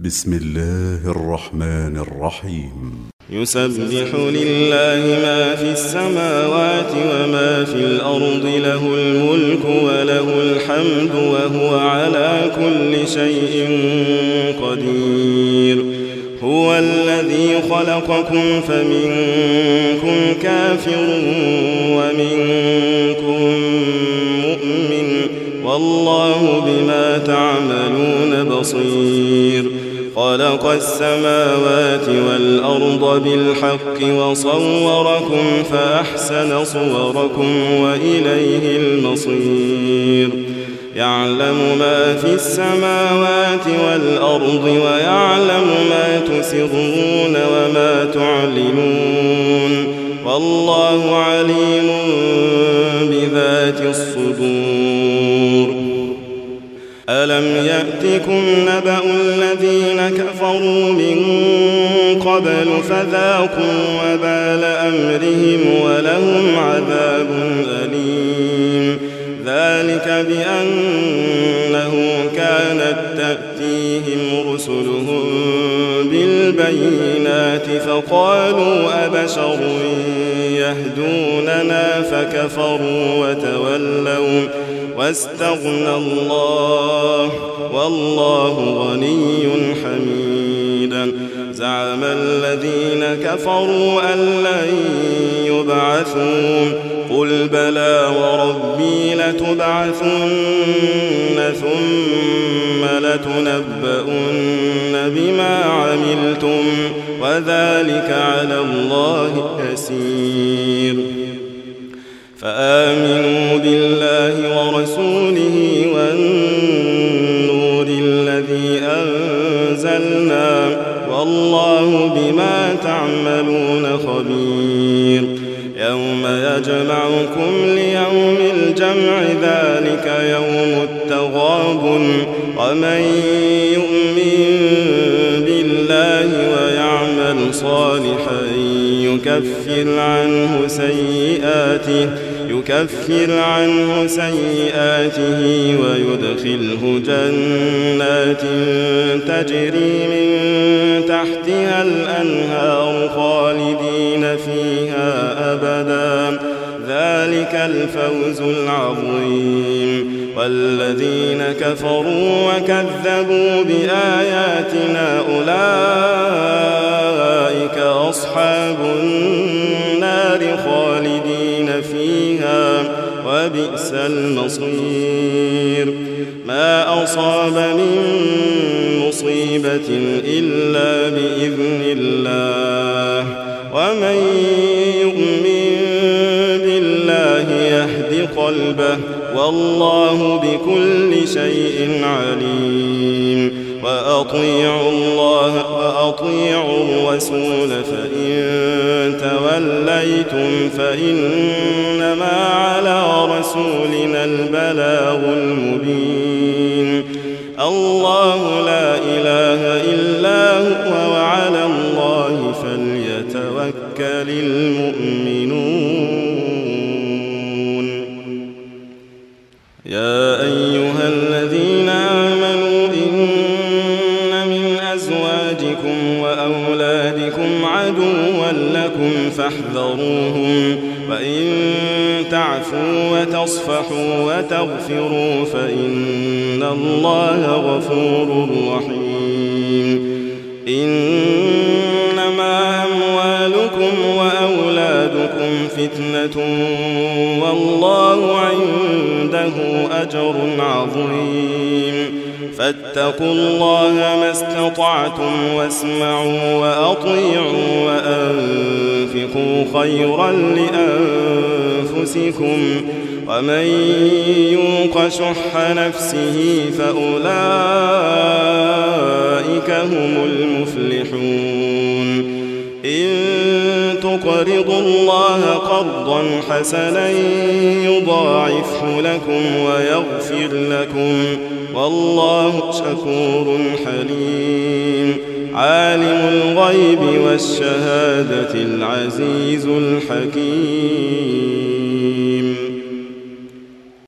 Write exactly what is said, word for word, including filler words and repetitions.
بسم الله الرحمن الرحيم. يسبح لله ما في السماوات وما في الأرض، له الملك وله الحمد وهو على كل شيء قدير. هو الذي خلقكم فمنكم كافر ومنكم مؤمن، والله بما تعملون بصير. خلق السماوات والأرض بالحق وصوركم فأحسن صوركم وإليه المصير. يعلم ما في السماوات والأرض ويعلم ما تسرون وما تعلنون، والله عليم بذات الصدور. ألم يأتكم نبأ الذين كفروا من قبل فذاقوا وبال أمرهم ولهم عذاب أليم. ذلك بأنه كانت تأتيهم رسلهم بالبينات فقالوا أبشر يهدوننا فكفروا وتولوا واستغنى الله والله غني حميد. زعم الذين كفروا أن لن يبعثوا، قل بلى وربي لتبعثن ثم لتنبؤن بما عملتم وذلك على الله يسير. فآمنوا بالله ورسوله والنور الذي أنزلنا، والله بما تعملون خبير. يوم يجمعكم ليوم الجمع ذلك يوم التغابن، ومن يؤمن بالله ويعمل صالحا يكفر عنه سيئاته يكفر عنه سيئاته ويدخله جنات تجري من تحتها الأنهار خالدين فيها أبدا، ذلك الفوز العظيم. والذين كفروا وكذبوا بآياتنا أولئك أصحاب النار خالدين فيها وبئس المصير. ما أصاب من مصيبة إلا بإذن الله، ومن يؤمن بالله يهد قلبه، والله بكل شيء عليم. وأطيعوا الله وأطيعوا الرسول فإن توليتم فإنما على رسولنا البلاغ المبين. الله لا إله إلا هو وعلى الله فليتوكل المؤمنون. يا أيها الذين آمنوا إن من أزواجكم وأولادكم عدوا لكم فاحذروهم، وإن تعفوا وتصفحوا وتغفروا فإن الله غفور رحيم. إنما أموالكم وأولادكم فتنة والله عنده أجر عظيم. فاتقوا الله ما استطعتم واسمعوا وأطيعوا وأنفقوا خيرا لأنفسكم، ومن يوق شح نفسه فأولئك هم المفلحون. إن تقرضوا الله قرضا حسنا يضاعفه لكم ويغفر لكم، والله شكور حليم. عالم الغيب والشهادة العزيز الحكيم.